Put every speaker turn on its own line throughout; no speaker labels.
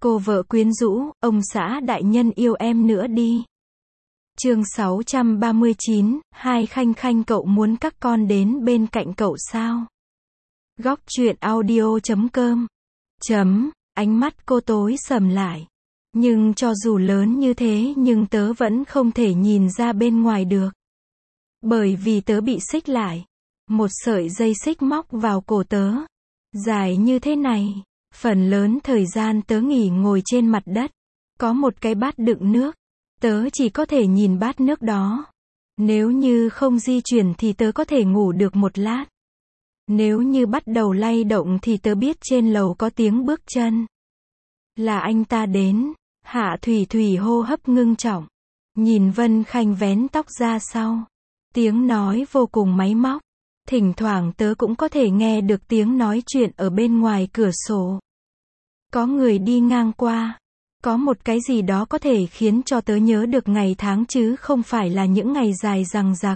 Cô vợ quyến rũ, ông xã đại nhân yêu em nữa đi. Chương 639, Hai Khanh Khanh cậu muốn các con đến bên cạnh cậu sao? Góc truyện audio.com. Ánh mắt cô tối sầm lại. Nhưng cho dù lớn như thế nhưng tớ vẫn không thể nhìn ra bên ngoài được. Bởi vì tớ bị xích lại. Một sợi dây xích móc vào cổ tớ. Dài như thế này. Phần lớn thời gian tớ nghỉ ngồi trên mặt đất. Có một cái bát đựng nước. Tớ chỉ có thể nhìn bát nước đó. Nếu như không di chuyển thì tớ có thể ngủ được một lát. Nếu như bắt đầu lay động thì tớ biết trên lầu có tiếng bước chân. Là anh ta đến. Hạ Thủy Thủy hô hấp ngưng trọng. Nhìn Vân Khanh vén tóc ra sau. Tiếng nói vô cùng máy móc. Thỉnh thoảng tớ cũng có thể nghe được tiếng nói chuyện ở bên ngoài cửa sổ. Có người đi ngang qua. Có một cái gì đó có thể khiến cho tớ nhớ được ngày tháng chứ không phải là những ngày dài dằng dặc.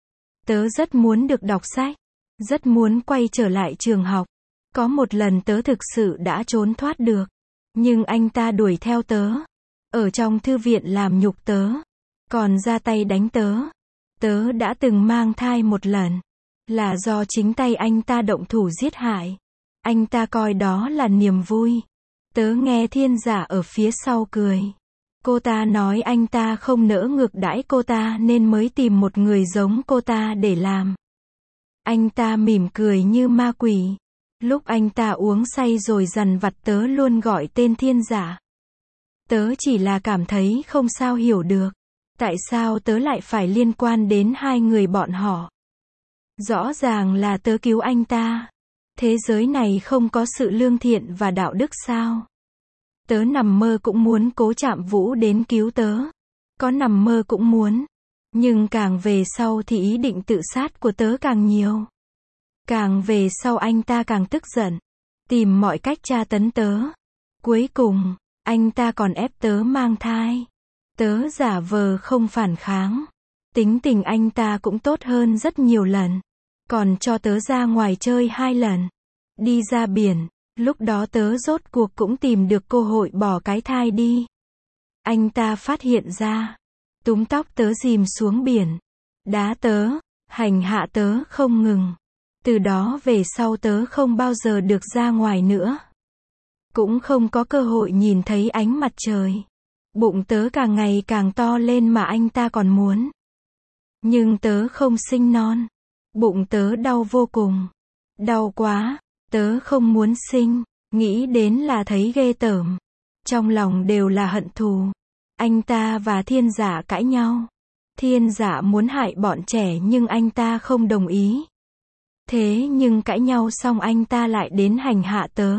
Tớ rất muốn được đọc sách. Rất muốn quay trở lại trường học. Có một lần tớ thực sự đã trốn thoát được. Nhưng anh ta đuổi theo tớ. Ở trong thư viện làm nhục tớ. Còn ra tay đánh tớ. Tớ đã từng mang thai một lần. Là do chính tay anh ta động thủ giết hại. Anh ta coi đó là niềm vui. Tớ nghe Thiên Giả ở phía sau cười. Cô ta nói anh ta không nỡ ngược đãi cô ta nên mới tìm một người giống cô ta để làm. Anh ta mỉm cười như ma quỷ. Lúc anh ta uống say rồi dằn vặt tớ luôn gọi tên Thiên Giả. Tớ chỉ là cảm thấy không sao hiểu được. Tại sao tớ lại phải liên quan đến hai người bọn họ? Rõ ràng là tớ cứu anh ta. Thế giới này không có sự lương thiện và đạo đức sao? Tớ nằm mơ cũng muốn Cố Trạm Vũ đến cứu tớ. Có nằm mơ cũng muốn. Nhưng càng về sau thì ý định tự sát của tớ càng nhiều. Càng về sau anh ta càng tức giận. Tìm mọi cách tra tấn tớ. Cuối cùng, anh ta còn ép tớ mang thai. Tớ giả vờ không phản kháng. Tính tình anh ta cũng tốt hơn rất nhiều lần. Còn cho tớ ra ngoài chơi 2 lần. Đi ra biển. Lúc đó tớ rốt cuộc cũng tìm được cơ hội bỏ cái thai đi. Anh ta phát hiện ra. Túm tóc tớ dìm xuống biển. Đá tớ. Hành hạ tớ không ngừng. Từ đó về sau tớ không bao giờ được ra ngoài nữa. Cũng không có cơ hội nhìn thấy ánh mặt trời. Bụng tớ càng ngày càng to lên mà anh ta còn muốn. Nhưng tớ không sinh non. Bụng tớ đau vô cùng. Đau quá. Tớ không muốn sinh. Nghĩ đến là thấy ghê tởm. Trong lòng đều là hận thù. Anh ta và Thiên Giả cãi nhau. Thiên Giả muốn hại bọn trẻ nhưng anh ta không đồng ý. Thế nhưng cãi nhau xong anh ta lại đến hành hạ tớ.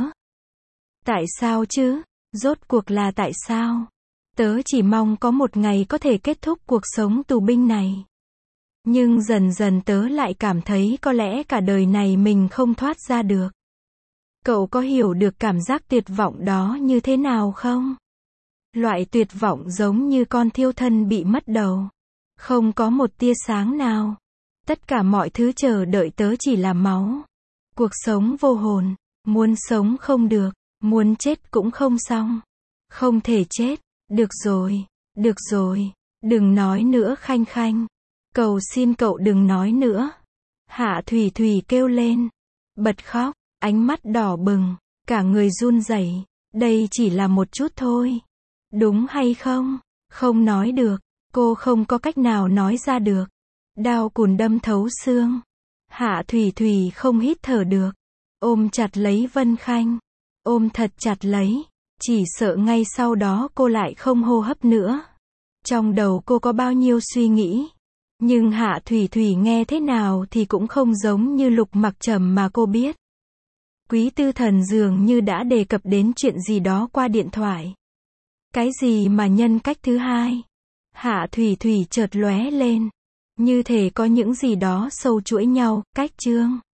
Tại sao chứ? Rốt cuộc là tại sao? Tớ chỉ mong có một ngày có thể kết thúc cuộc sống tù binh này. Nhưng dần dần tớ lại cảm thấy có lẽ cả đời này mình không thoát ra được. Cậu có hiểu được cảm giác tuyệt vọng đó như thế nào không? Loại tuyệt vọng giống như con thiêu thân bị mất đầu. Không có một tia sáng nào. Tất cả mọi thứ chờ đợi tớ chỉ là máu. Cuộc sống vô hồn. Muốn sống không được. Muốn chết cũng không xong. Không thể chết. Được rồi. Được rồi. Đừng nói nữa Khanh Khanh. Cầu xin cậu đừng nói nữa. Hạ Thủy Thủy kêu lên. Bật khóc. Ánh mắt đỏ bừng. Cả người run rẩy. Đây chỉ là một chút thôi. Đúng hay không? Không nói được. Cô không có cách nào nói ra được. Đau cùn đâm thấu xương. Hạ Thủy Thủy không hít thở được. Ôm chặt lấy Vân Khanh. Ôm thật chặt lấy. Chỉ sợ ngay sau đó cô lại không hô hấp nữa. Trong đầu cô có bao nhiêu suy nghĩ. Nhưng Hạ Thủy Thủy nghe thế nào thì cũng không giống như Lục Mặc Trầm mà cô biết. Quý Tư Thần dường như đã đề cập đến chuyện gì đó qua điện thoại. Cái gì mà nhân cách thứ hai? Hạ Thủy Thủy chợt lóe lên. Như thể có những gì đó sâu chuỗi nhau, cách chương.